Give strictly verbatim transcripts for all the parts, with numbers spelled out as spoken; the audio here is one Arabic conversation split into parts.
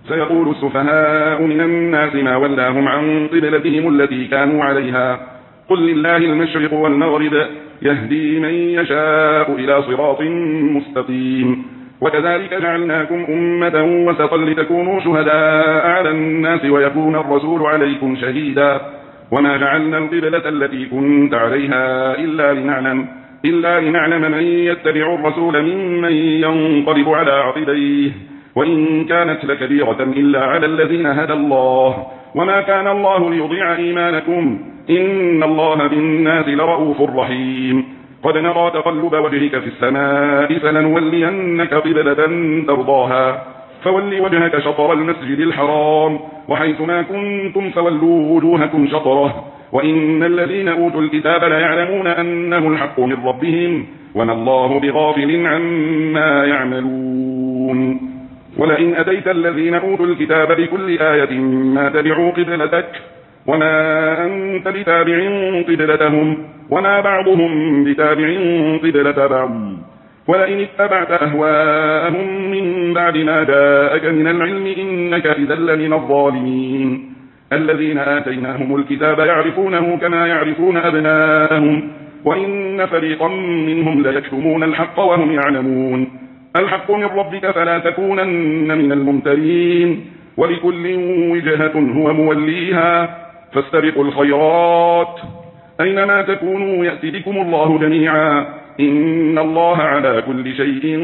سيقول السفهاء من الناس ما ولاهم عن قبلتهم التي كانوا عليها قل لله المشرق والمغرب يهدي من يشاء إلى صراط مستقيم وكذلك جعلناكم أمة وسطا لتكونوا شهداء على الناس ويكون الرسول عليكم شهيدا وما جعلنا القبلة التي كنت عليها إلا لنعلم إلا لنعلم من يتبع الرسول ممن ينقلب على عقبيه وإن كانت لكبيرة إلا على الذين هدى الله وما كان الله ليضيع إيمانكم إن الله بالناس لرؤوف رحيم قد نرى تقلب وجهك في السماء فلنولينك قبلة ترضاها فول وجهك شطر المسجد الحرام وحيث ما كنتم فولوا وجوهكم شطره وإن الذين أوتوا الكتاب ليعلمون أنه الحق من ربهم وما الله بغافل عما يعملون ولئن أتيت الذين أوتوا الكتاب بكل آية ما تبعوا قبلتك وما أنت بتابع قبلتهم وما بعضهم بتابع قبلة بعض ولئن اتبعت أهواءهم من بعد ما جاءك من العلم إنك إذا لمن الظالمين الذين آتيناهم الكتاب يعرفونه كما يعرفون أبناءهم وإن فريقا منهم ليكتمون الحق وهم يعلمون الحق من ربك فلا تكونن من الممترين ولكل وجهة هو موليها فاستبقوا الخيرات أينما تكونوا يأتي بكم الله جميعا إن الله على كل شيء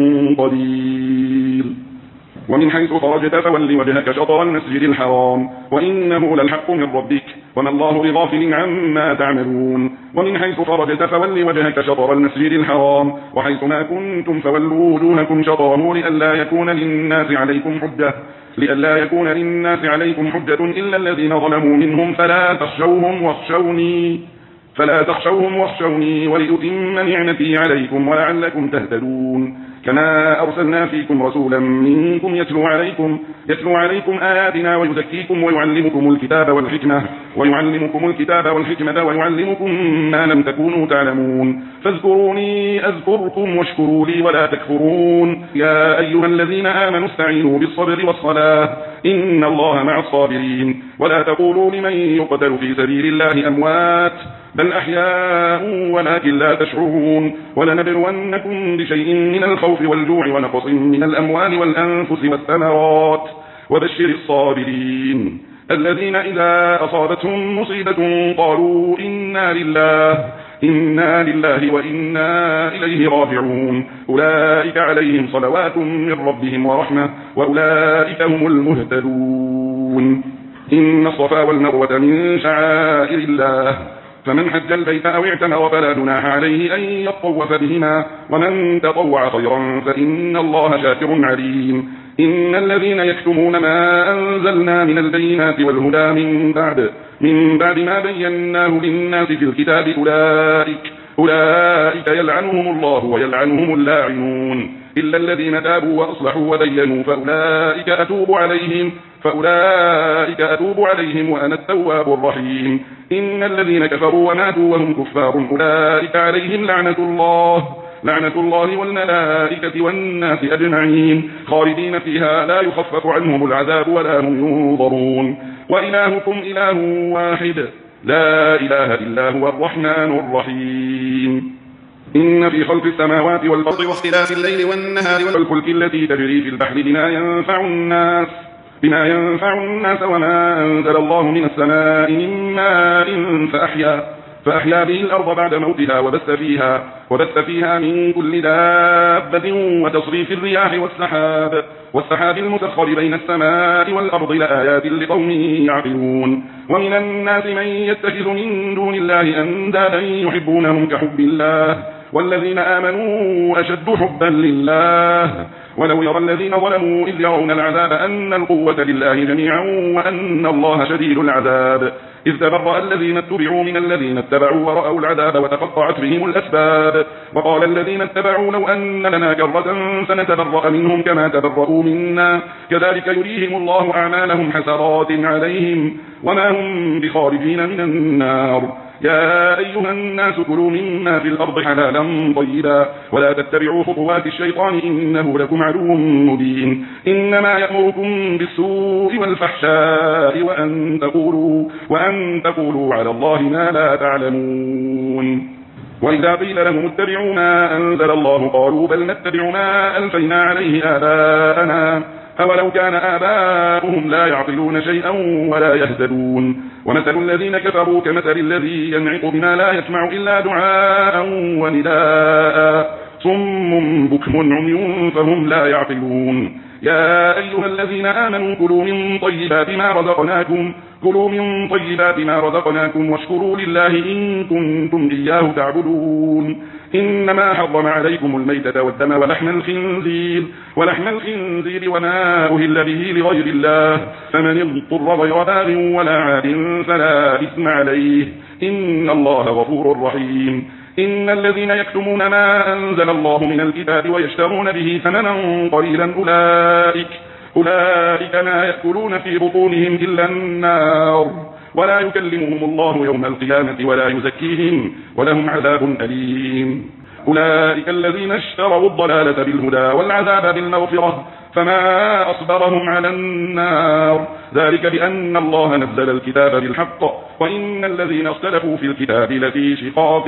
قدير ومن حيث خرجت فول وجهك شطر المسجد الحرام وإنه للحق من ربك وما الله بغافل عما تعملون ومن حيث خرجت فول وجهك شطر المسجد الحرام وحيث ما كنتم فولوا وجوهكم شطره لئلا يكون للناس عليكم حجة لئلا يكون للناس عليكم حجة إلا الذين ظلموا منهم فلا تخشوهم واخشوني فلا تخشوهم واخشوني ولأتم نعمتي عليكم ولعلكم تهتدون كما أرسلنا فيكم رسولا منكم يتلو عليكم يتلو عليكم آياتنا ويزكيكم ويعلمكم الكتاب والحكمة ويعلمكم الكتاب والحكمة ويعلمكم ما لم تكونوا تعلمون فاذكروني أذكركم واشكروا لي ولا تكفرون يا أيها الذين آمنوا استعينوا بالصبر والصلاة إن الله مع الصابرين ولا تقولوا لمن يقتل في سبيل الله أموات بل أحياء ولكن لا تشعرون ولنبلونكم بشيء من الخوف والجوع ونقص من الأموال والأنفس والثمرات وبشر الصابرين الذين إذا أصابتهم مصيبة قالوا إنا لله إنا لله وإنا إليه راجعون أولئك عليهم صلوات من ربهم ورحمة وأولئك هم المهتدون إن الصفا والمروة من شعائر الله فمن حج البيت أو اعتمر فلا جناح عليه أن يطوف بهما ومن تطوع خيرا فإن الله شاكر عليم إن الذين يكتمون ما أنزلنا من البينات والهدى من بعد من بعد ما بيناه للناس في الكتاب أولئك أولئك يلعنهم الله ويلعنهم اللاعنون إلا الذين تابوا وأصلحوا وبينوا فأولئك أتوب عليهم فأولئك أتوب عليهم وأنا التواب الرحيم إن الذين كفروا وماتوا وهم كفار أولئك عليهم لعنة الله لعنة الله والملائكة والناس أجمعين خالدين فيها لا يخفف عنهم العذاب ولا هم ينظرون وإلهكم إله واحد لا إله إلا هو الرحمن الرحيم إن في خلق السماوات والأرض واختلاف الليل والنهار والفلك التي تجري في البحر بما ينفع الناس بما ينفع الناس وما أنزل الله من السماء من ماء فأحيا فأحيا به الأرض بعد موتها وبث فيها وبث فيها من كل دابة وتصريف الرياح والسحاب والسحاب المسخر بين السماء والأرض لآيات لقوم يعقلون ومن الناس من يتخذ من دون الله أندادا يحبونهم كحب الله والذين آمنوا أشد حبا لله ولو يرى الذين ظلموا إذ يرون العذاب أن القوة لله جميعا وأن الله شديد العذاب إذ تبرأ الذين اتبعوا من الذين اتبعوا ورأوا العذاب وتقطعت بهم الأسباب وقال الذين اتبعوا لو أن لنا كرة فنتبرأ منهم كما تبرأوا منا كذلك يريهم الله أعمالهم حسرات عليهم وما هم بخارجين من النار يا أيها الناس كلوا مما في الأرض حلالا طيبا ولا تتبعوا خطوات الشيطان إنه لكم عدو مبين إنما يأمركم بالسوء والفحشاء وأن تقولوا, وأن تقولوا على الله ما لا تعلمون وإذا قيل لهم اتبعوا ما أنزل الله قالوا بل نتبع ما ألفينا عليه آباءنا أولو كان آباؤهم لا يعقلون شيئا ولا يهتدون ومثل الذين كفروا كمثل الذي ينعق بما لا يسمع إلا دعاء ونداء صم بكم عمي فهم لا يعقلون يا أيها الذين آمنوا كلوا من طيبات ما رزقناكم كلوا من طيبات ما رزقناكم واشكروا لله إن كنتم إياه تعبدون إنما حرم عليكم الميتة والدم ولحم الخنزير ولحم الخنزير وما أهل به لغير الله فمن اضطر غير باغ ولا عاد فلا إثم عليه إن الله غفور رحيم إن الذين يكتمون ما أنزل الله من الكتاب ويشترون به ثمنا قليلا أولئك أولئك ما يأكلون في بطونهم إلا النار ولا يكلمهم الله يوم القيامة ولا يزكيهم ولهم عذاب أليم أولئك الذين اشتروا الضلالة بالهدى والعذاب بالمغفرة فما أصبرهم على النار ذلك بأن الله نزل الكتاب بالحق وإن الذين اختلفوا في الكتاب لفي شقاق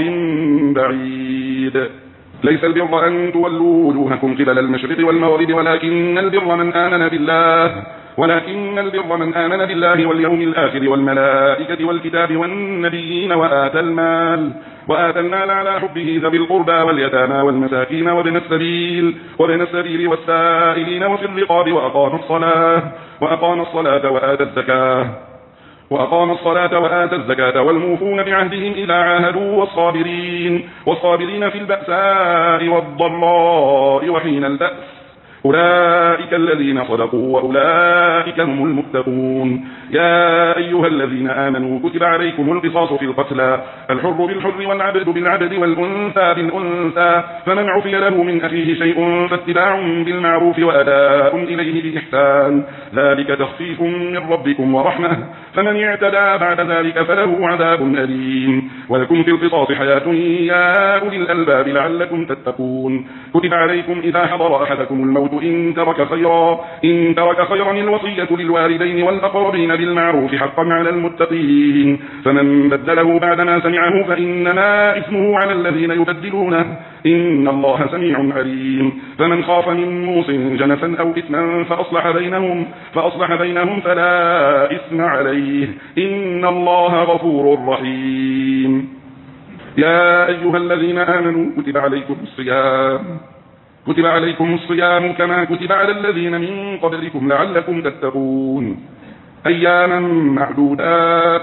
بعيد ليس البر أن تولوا وجوهكم قبل المشرق والمغرب ولكن البر من آمن بالله ولكن البر من آمن بالله واليوم الآخر والملائكة والكتاب والنبيين وآتى المال وآتى المال على حبه ذوي القربى واليتامى والمساكين وابن السبيل وابن السبيل والسائلين وفي الرقاب وأقام الصلاة وأقام الصلاة وآتى الزكاة وأقام الصلاة وآتى الزكاة والموفون بعهدهم إذا عاهدوا والصابرين والصابرين في البأساء والضراء وحين البأس أولئك الذين صدقوا وأولئك هم المتقون يا أيها الذين آمنوا كتب عليكم القصاص في القتلى الحر بالحر والعبد بالعبد والأنثى بالأنثى فمن عفي له من أخيه شيء فاتباع بالمعروف وأداء إليه بإحسان ذلك تخفيف من ربكم ورحمة فمن اعتدى بعد ذلك فله عذاب أليم ولكم في القصاص حياة يا أولي الألباب لعلكم تتقون كتب عليكم إذا حضر أحدكم الموت إن ترك خيرا إن ترك خيرا الوصية للوالدين والأقربين بالمعروف حقا على المتقين فمن بدله بعدما سمعه فإنما إثمه على الذين يبدلونه إن الله سميع عليم فمن خاف من موص جنفا أو إثما فأصلح بينهم فأصلح بينهم فلا إثم عليه إن الله غفور رحيم يا أيها الذين آمنوا كتب عليكم الصيام كتب عليكم الصيام كما كتب على الذين من قبلكم لعلكم تتقون أياما معدودات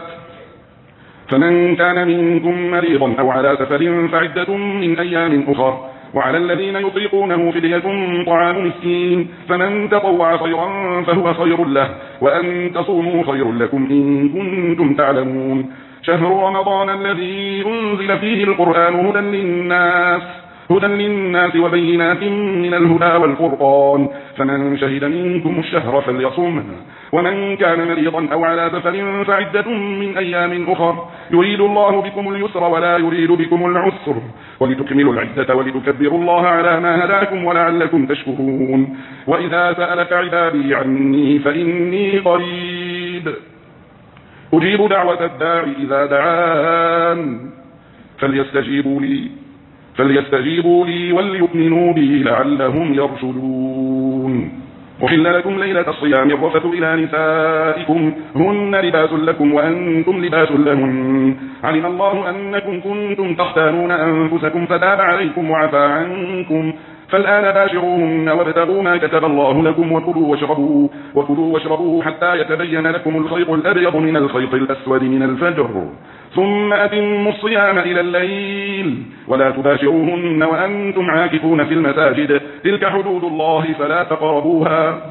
فمن كان منكم مريضا أو على سفر فعدة من أيام أخر وعلى الذين يطيقونه فدية طعام مسكين فمن تطوع خيرا فهو خير له وأن تصوموا خير لكم إن كنتم تعلمون شهر رمضان الذي أنزل فيه القرآن هدى للناس هدى للناس وبينات من الهدى والفرقان فمن شهد منكم الشهر فليصمه ومن كان مريضا أو على سفر فعدة من أيام أخر يريد الله بكم اليسر ولا يريد بكم العسر ولتكملوا العدة ولتكبروا الله على ما هداكم ولعلكم تشكرون وإذا سألك عبادي عني فإني قريب أجيب دعوة الداعي إذا دعان فليستجيبوا لي فليستجيبوا لي وليؤمنوا بي لعلهم يرشدون أحل لكم ليلة الصيام الرفث إلى نسائكم هن لباس لكم وأنتم لباس لهن علم الله أنكم كنتم تختانون أنفسكم فتاب عليكم وعفى عنكم فالآن باشروهن وابتغوا ما كتب الله لكم وكلوا واشربوا, وكلوا واشربوا حتى يتبين لكم الخيط الأبيض من الخيط الأسود من الفجر ثم أتموا الصيام إلى الليل ولا تباشروهن وأنتم عاكفون في المساجد تلك حدود الله فلا تقربوها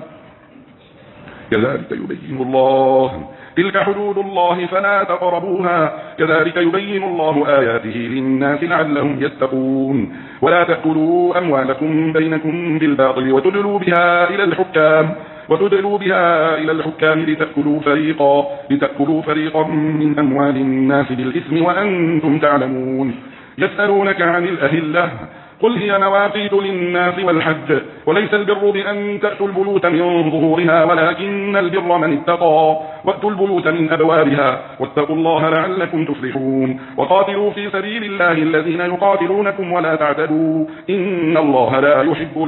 كذلك يبين الله تلك حدود الله فلا تقربوها كذلك يبين الله آياته للناس لعلهم يتقون ولا تأكلوا أموالكم بينكم بالباطل وتدلوا بها إلى الحكام وتدلوا بها إلى الحكام لتأكلوا فريقا, لتأكلوا فريقا من أموال الناس بالإثم وأنتم تعلمون. يسألونك عن الأهلة قل هي مواقيت للناس والحج وليس البر بأن تأتوا البيوت من ظهورها ولكن البر من اتقى وأتوا البيوت من أبوابها واتقوا الله لعلكم تفلحون. وقاتلوا في سبيل الله الذين يقاتلونكم ولا تعتدوا إن الله لا يحب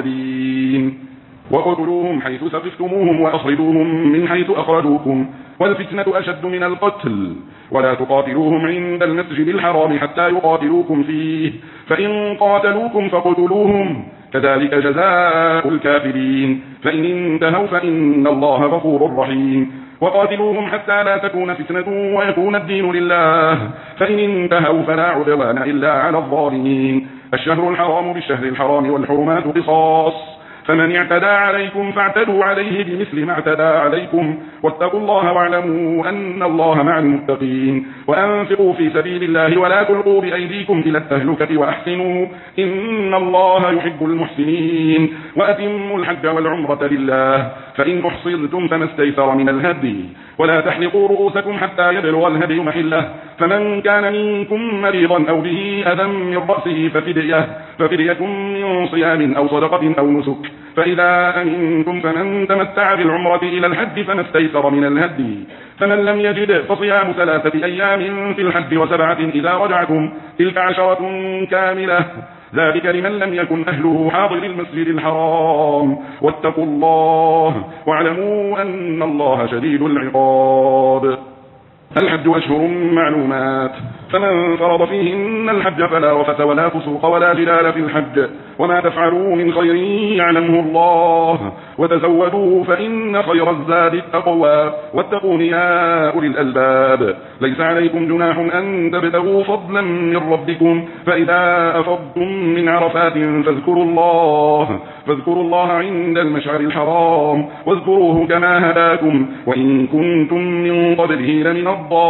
المعتدين. وقتلوهم حيث ثقفتموهم وأخرجوهم من حيث أخرجوكم والفتنة أشد من القتل ولا تقاتلوهم عند المسجد الحرام حتى يقاتلوكم فيه فإن قاتلوكم فقتلوهم كذلك جزاء الكافرين فإن انتهوا فإن الله غفور رحيم. وقاتلوهم حتى لا تكون فتنة ويكون الدين لله فإن انتهوا فلا عدوان إلا على الظالمين. الشهر الحرام بالشهر الحرام والحرمات قصاص فمن اعتدى عليكم فاعتدوا عليه بمثل ما اعتدى عليكم واتقوا الله واعلموا أن الله مع المتقين. وأنفقوا في سبيل الله ولا تلقوا بأيديكم إلى التهلكة وأحسنوا إن الله يحب المحسنين. وأتموا الحج والعمرة لله فإن أحصرتم فما استيسر من الهدي ولا تحلقوا رؤوسكم حتى يبلغ الهدي محله فمن كان منكم مريضا أو به أذى من رأسه ففدية, ففدية من صيام أو صدقة أو نسك فإذا أمنتم فمن تمتع بالعمرة إلى الحج فما استيسر من الهدي فمن لم يجد فصيام ثلاثة أيام في الحج وسبعة إذا رجعتم تلك عشرة كاملة ذلك لمن لم يكن أهله حاضر المسجد الحرام واتقوا الله واعلموا أن الله شديد العقاب. الحج أشهر معلومات فمن فرض فيهن الحج فلا رفث ولا فسوق ولا جدال في الحج وما تفعلوا من خير يعلمه الله وتزودوا فإن خير الزاد التقوى واتقون يا أولي الألباب. ليس عليكم جناح أن تبتغوا فضلا من ربكم فإذا أفضتم من عرفات فاذكروا الله فاذكروا الله عند المشعر الحرام واذكروه كما هداكم وإن كنتم من قبله لمن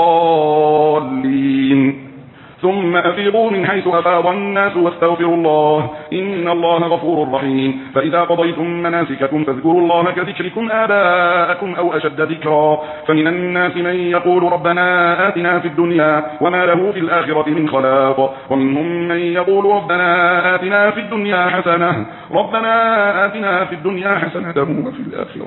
الضالين. ثم أفيضوا من حيث أفاض الناس واستغفروا الله إن الله غفور رحيم. فإذا قضيتم مناسككم فاذكروا الله كذكركم آباءكم أو أشد ذكرا فمن الناس من يقول ربنا آتنا في الدنيا وما له في الآخرة من خلاق ومنهم من يقول ربنا آتنا في الدنيا حسنة ربنا آتنا في الدنيا حسنة وفي الآخرة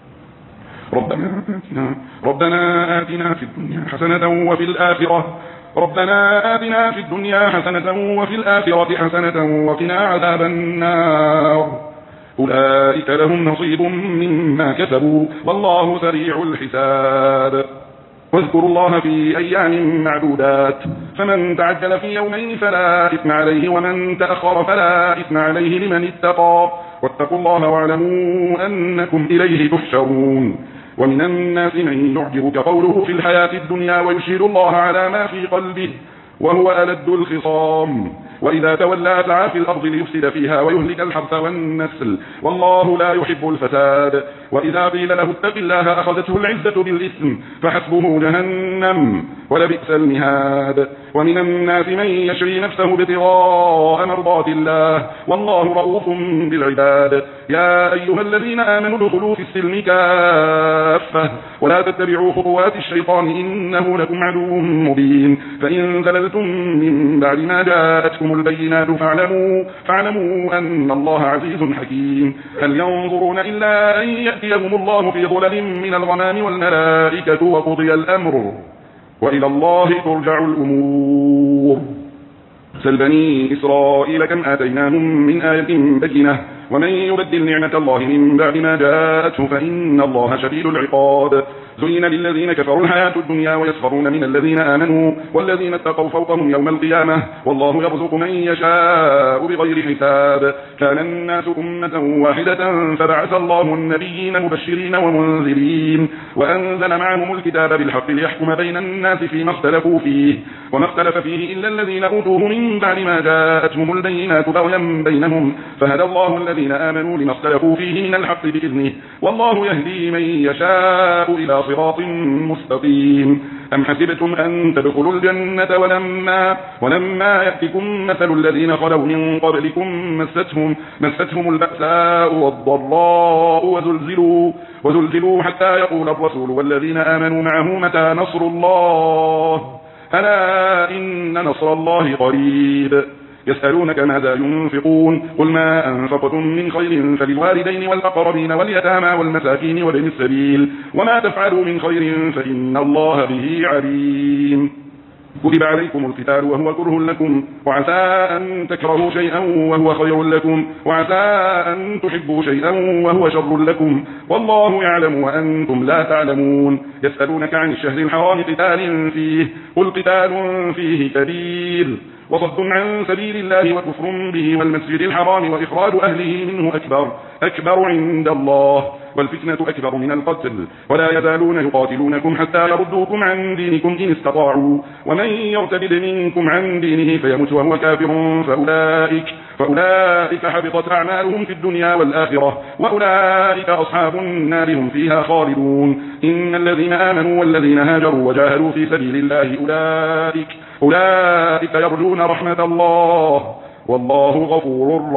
ربنا آتنا ربنا آتنا في الدنيا حسنة وفي الآخرة ربنا آتنا في الدنيا حسنة وفي الآخرة حسنة وقنا عذاب النار. أولئك لهم نصيب مما كسبوا والله سريع الحساب. واذكروا الله في أيام معدودات فمن تعجل في يومين فلا إثم عليه ومن تأخر فلا إثم عليه لمن اتقى واتقوا الله واعلموا أنكم إليه تحشرون. ومن الناس من يعجبك قوله في الحياة الدنيا ويشهد الله على ما في قلبه وهو ألد الخصام وإذا تولى سعى في الأرض ليفسد فيها ويهلك الحرث والنسل والله لا يحب الفساد. وإذا قيل له اتق الله أخذته العزة بالإثم فحسبه جهنم ولبئس المهاد. ومن الناس من يشري نفسه ابتغاء مرضات الله والله رؤوف بالعباد. يا أيها الذين آمنوا ادخلوا في السلم كافة ولا تتبعوا خطوات الشيطان إنه لكم عدو مبين. فإن زللتم من بعد ما جاءتكم البينات فاعلموا, فاعلموا أن الله عزيز حكيم. هل ينظرون إلا أن يأتيهم الله في ظلل من الغمام والملائكة وقضي الأمر وإلى الله ترجع الأمور. سل بني إسرائيل كم آتيناهم من آية بينة ومن يبدل نعمة الله من بعد ما جاءته فإن الله شديد العقاب. زين للذين كفروا الحياة الدنيا ويسخرون من الذين آمنوا والذين اتقوا فوقهم يوم القيامة والله يرزق من يشاء بغير حساب. كان الناس أمة واحدة فبعث الله النبيين مبشرين ومنذرين وأنزل معهم الكتاب بالحق ليحكم بين الناس فيما اختلفوا فيه وما اختلف فيه إلا الذين أوتوه من بعد ما جاءتهم البينات بغيا بينهم فهدى الله الذين آمنوا لما اختلفوا فيه من الحق بإذنه والله يهدي من يشاء إلى صراط مستقيم. أم حسبتم أن تدخلوا الجنة ولما, ولما يأتكم مثل الذين خلوا من قبلكم مستهم, مستهم البأساء والضراء وزلزلوا, وزلزلوا حتى يقول الرسول والذين آمنوا معه متى نصر الله ألا إن نصر الله قريب يسألونك ماذا ينفقون قل ما أنفقتم من خير فللوالدين والأقربين واليتامى والمساكين وابن السبيل وما تفعلوا من خير فإن الله به عليم كتب عليكم القتال وهو كره لكم وعسى أن تكرهوا شيئا وهو خير لكم وعسى أن تحبوا شيئا وهو شر لكم والله يعلم وأنتم لا تعلمون يسألونك عن الشهر الحرام قتال فيه قل قتال فيه كبير وصد عن سبيل الله وكفر به والمسجد الحرام وإخراج أهله منه أكبر, أكبر عند الله والفتنة أكبر من القتل ولا يزالون يقاتلونكم حتى يردوكم عن دينكم إن استطاعوا ومن يرتد منكم عن دينه فيمت وهو كافر فأولئك, فأولئك حبطت أعمالهم في الدنيا والآخرة وأولئك أصحاب النار هم فيها خالدون إن الذين آمنوا والذين هاجروا وجاهدوا في سبيل الله أولئك, أولئك يرجون رحمة الله والله غفور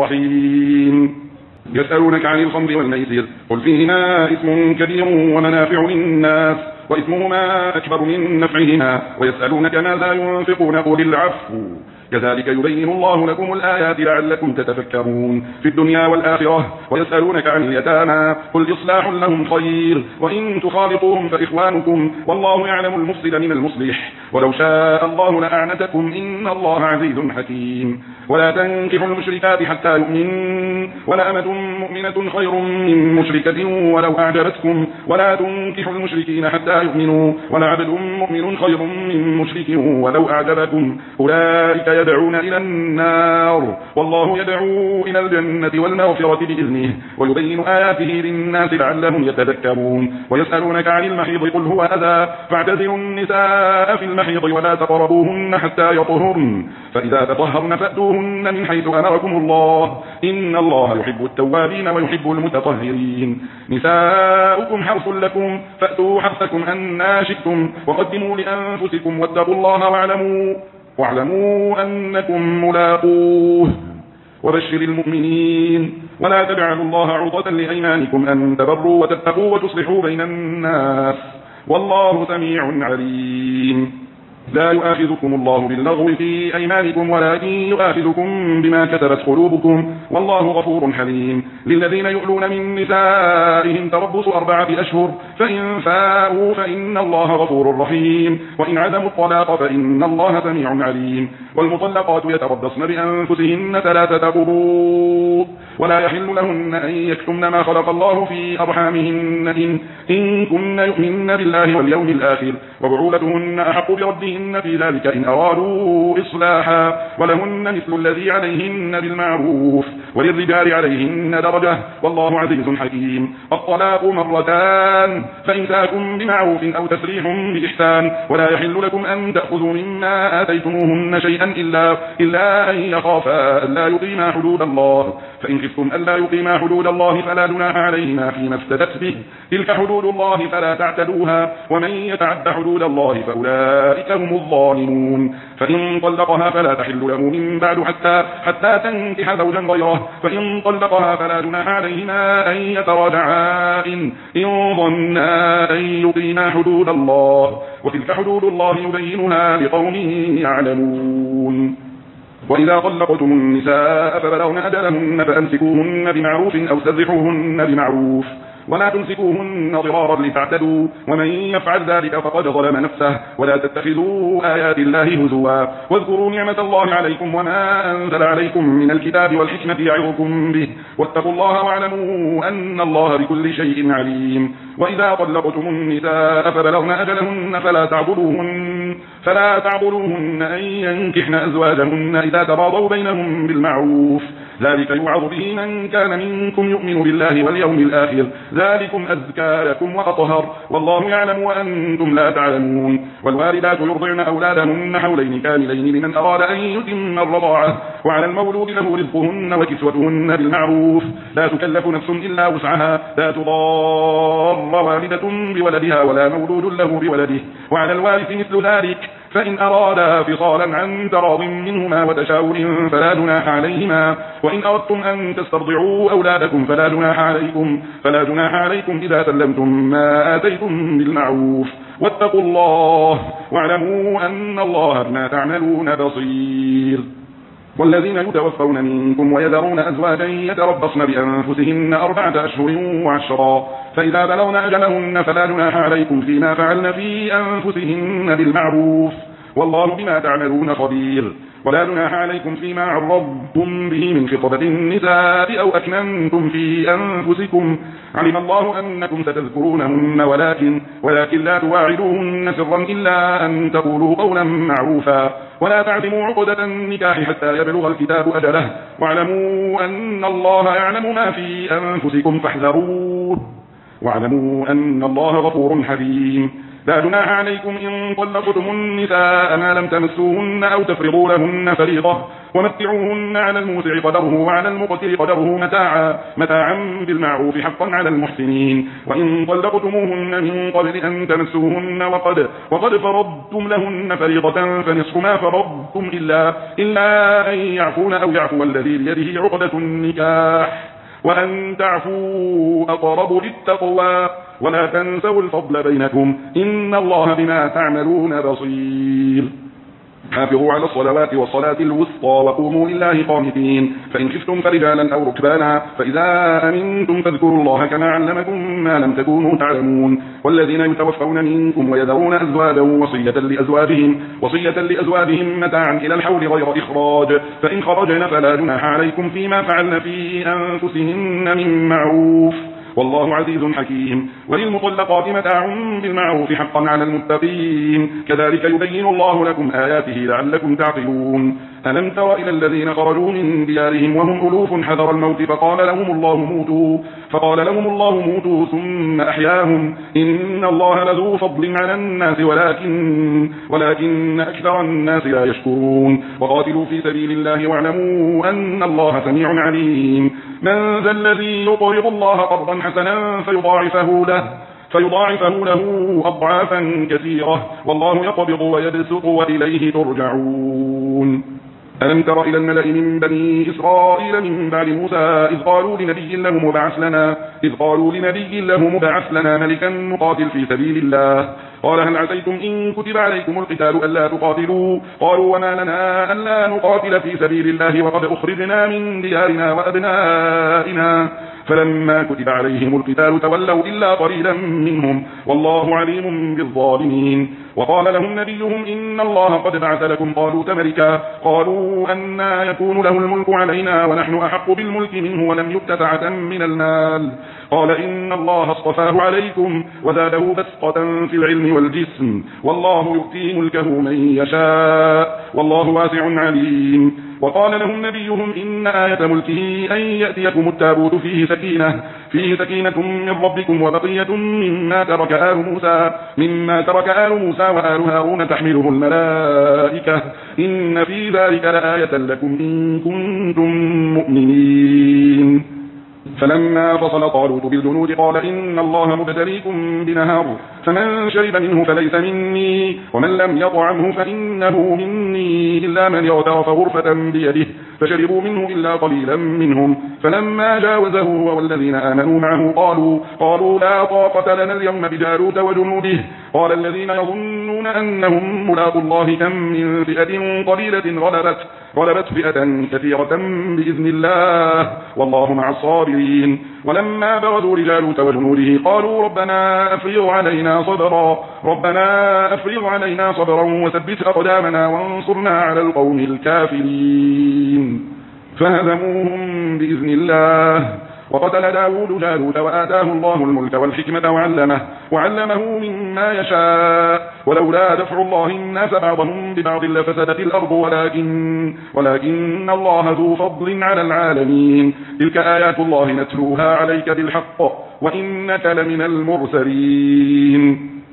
رحيم يسألونك عن الخمر والميسر قل فيهما اسم كبير ومنافع للناس وإثمهما أكبر من نفعهما ويسألونك ماذا ينفقون قل العفو كذلك يبين الله لكم الآيات لعلكم تتفكرون في الدنيا والآخرة ويسألونك عن اليتامى قل إصلاح لهم خير وإن تخالطوهم فإخوانكم والله يعلم المفسد من المصلح ولو شاء الله لأعنتكم إن الله عزيز حكيم ولا تنكحوا المشركات حتى يؤمن ولأمة مؤمنة خير من مشركة ولو أعجبتكم ولا تنكحوا المشركين حتى يؤمنوا ولعبد مؤمن خير من مشرك ولو أعجبكم أولئك يدعون إلى النار والله يدعو إلى الجنة والمغفرة بإذنه ويبين آياته للناس لعلهم يتذكرون ويسألونك عن المحيض قل هو أذى فاعتزلوا النساء في المحيض ولا تقربوهن حتى يطهرن فإذا تطهرن فأتوهن من حيث أمركم الله إن الله يحب التوابين ويحب المتطهرين نساؤكم حرث لكم فأتوا حرثكم أنّا شئتم وقدموا لأنفسكم واتقوا الله واعلموا واعلموا أنكم ملاقوه وبشر المؤمنين ولا تجعلوا الله عرضة لأيمانكم أن تبروا وتتقوا وتصلحوا بين الناس والله سميع عليم لا يؤاخذكم الله باللغو في أيمانكم ولكن يؤاخذكم بما كسبت قلوبكم والله غفور حليم للذين يؤلون من نسائهم تربص أربعة أشهر فإن فاءوا فإن الله غفور رحيم وإن عزموا الطلاق فإن الله سميع عليم والمطلقات يتربصن بأنفسهن ثلاثة قروء ولا يحل لهن أن يكتمن ما خلق الله في أرحامهن إن, إن كن يؤمن بالله واليوم الآخر وبعولتهن أحق بردهن في ذلك إن أرادوا إصلاحا ولهن مثل الذي عليهن بالمعروف وللرجال عليهن درجة والله عزيز حكيم الطلاق مرتان فإمساكم بمعروف أو تسريح بإحسان ولا يحل لكم أن تأخذوا مما آتيتموهن شيئا إلا, إلا أن يخافا ألا يقيما حدود الله فإن خفتم ألا يقيما حدود الله فلا جناح عليهما فيما افتدت به تلك حدود الله فلا تعتدوها ومن يتعد حدود الله فأولئك هم الظالمون فإن طلقها فلا تحل له من بعد حتى, حتى تنكح زوجا غيره فإن طلقها فلا جناح عليهما أن يتراجعا إن, إن ظنا أن يقيما حدود الله وتلك حدود الله يبينها لقوم يعلمون وإذا طلقتم النساء فبلغن أجلهن فأمسكوهن بمعروف أو سرحوهن بمعروف ولا تمسكوهن ضرارا لتعتدوا ومن يفعل ذلك فقد ظلم نفسه ولا تتخذوا آيات الله هزوا واذكروا نعمة الله عليكم وما أنزل عليكم من الكتاب والحكمة يعظكم به واتقوا الله واعلموا أن الله بكل شيء عليم وإذا طلقتم النساء فبلغن أجلهن فلا تعبدوهن فلا تعبدوهن أن ينكحن أزواجهن إذا تراضوا بينهم بالمعروف ذلك يوعظ به من كان منكم يؤمن بالله واليوم الآخر ذلكم أزكى لكم وأطهر والله يعلم وأنتم لا تعلمون والوالدات يرضعن أولادهن حولين كاملين لمن أراد أن يتم الرضاعة وعلى المولود له رزقهن وكسوتهن بالمعروف لا تكلف نفس إلا وسعها لا تضار تضر والدة بولدها ولا مولود له بولده وعلى الوارث مثل ذلك فإن أرادا فصالا عن تراض منهما وتشاور فلا جناح عليهما وإن أردتم أن تسترضعوا أولادكم فلا جناح عليكم فلا جناح عليكم إذا سلمتم ما آتيتم بالمعروف واتقوا الله واعلموا أن الله بما تعملون بصير. والذين يتوفون منكم ويذرون أزواجا يتربصن بأنفسهن أربعة أشهر وعشرا فإذا بلغن أجلهن فلا جناح عليكم فيما فعلن في أنفسهن بالمعروف والله بما تعملون خبير. ولا جناح عليكم فيما عرضتم به من خطبة النساء أو أكننتم في أنفسكم علم الله أنكم ستذكرونهن ولكن, ولكن لا تواعدوهن سرا إلا أن تقولوا قولا معروفا ولا تعزموا عقدة النكاح حتى يبلغ الكتاب أجله واعلموا أن الله يعلم ما في أنفسكم فاحذروه واعلموا أن الله غفور حليم. لا جناح عليكم إن طلقتم النساء ما لم تمسوهن أو تفرضوا لهن فريضة ومتعوهن على الموسع قدره وعلى المقتر قدره متاعا, متاعا بالمعروف حقا على المحسنين. وإن طلقتموهن من قبل أن تمسوهن وقد, وقد فرضتم لهن فريضة فنصف ما فرضتم إلا, إلا أن يعفون أو يعفو الذي بيده عقدة النكاح وأن تعفوا أقرب للتقوى ولا تنسوا الفضل بينكم إن الله بما تعملون بصير. حافظوا على الصلوات والصلاة الوسطى وقوموا لله قانتين فإن خفتم فرجالا أو ركبانا فإذا أمنتم فاذكروا الله كما علمكم ما لم تكونوا تعلمون. والذين يتوفون منكم ويذرون أزواجا وصية لأزواجهم, وصية لأزواجهم متاعا إلى الحول غير إخراج فإن خرجن فلا جناح عليكم فيما فعلن في أنفسهن من معروف والله عزيز حكيم. وللمطلقات متاع بالمعروف حقا على المتقين كذلك يبين الله لكم آياته لعلكم تعقلون. ألم تر إلى الذين خرجوا من ديارهم وهم ألوف حذر الموت فقال لهم الله موتوا فقال لهم الله موتوا ثم أحياهم إن الله لذو فضل على الناس ولكن, ولكن أكثر الناس لا يشكرون. وقاتلوا في سبيل الله واعلموا أن الله سميع عليم. من ذا الذي يقرض الله قرضا حسنا فيضاعفه له فيضاعفه له أضعافا كثيرة والله يقبض ويبسط وإليه ترجعون. ألم تر إلى الملأ من بني إسرائيل من بعد موسى إذ قالوا لنبي له مبعث لنا إذ قالوا لنبي له مبعث لنا ملكا نقاتل في سبيل الله قال هل عسيتم إن كتب عليكم القتال ألا تقاتلوا قالوا وما لنا ألا نقاتل في سبيل الله وقد أخرجنا من ديارنا وأبنائنا فلما كتب عليهم القتال تولوا إلا قليلا منهم والله عليم بالظالمين. وقال لهم نبيهم إن الله قد بعث لكم طالوت ملكا قالوا أنى يكون له الملك علينا ونحن أحق بالملك منه ولم يؤت سعة من المال قال إن الله اصطفاه عليكم وزاده بسطة في العلم والجسم والله يؤتي ملكه من يشاء والله واسع عليم. وقال لهم نبيهم إن آية ملكه أن يأتيكم التابوت فيه سكينة فيه سكينة من ربكم وبقية مما ترك آل موسى مما ترك آل موسى وآل هارون تحمله الملائكة إن في ذلك لآية لكم إن كنتم مؤمنين. فلما فصل طالوت بالجنود قال إن الله مبتليكم بنهر فمن شرب منه فليس مني ومن لم يطعمه فإنه مني إلا من يغترف غرفة بيده فشربوا منه إلا قليلا منهم فلما جاوزه هو والذين آمنوا معه قالوا, قالوا لا طاقة لنا اليوم بجالوت وجنوده قال الذين يظنون أنهم ملاقوا الله كم من فئة قليلة غلبت, غلبت فئة كثيرة بإذن الله والله مع الصابرين. ولما برزوا لجالوت وجنوده قالوا ربنا أفرغ علينا صبرا ربنا أفرغ علينا صبرا وثبت أقدامنا وانصرنا على القوم الكافرين فهزموهم بإذن الله. وقتل داود جالوت وآتاه الله الملك والحكمة وعلمه, وعلمه مما يشاء ولولا دفع الله الناس بعضهم ببعض لفسدت الأرض ولكن, ولكن الله ذو فضل على العالمين. تلك آيات الله نتلوها عليك بالحق وإنك لمن المرسلين.